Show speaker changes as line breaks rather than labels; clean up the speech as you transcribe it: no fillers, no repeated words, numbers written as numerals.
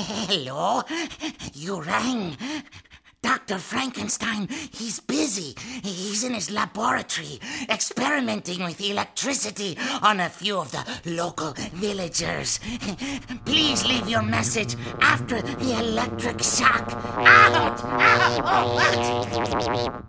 Hello? You rang. Dr. Frankenstein, he's busy. He's in his laboratory, experimenting with electricity on a few of the local villagers. Please leave your message after the electric shock. Out! Out! Oh, out!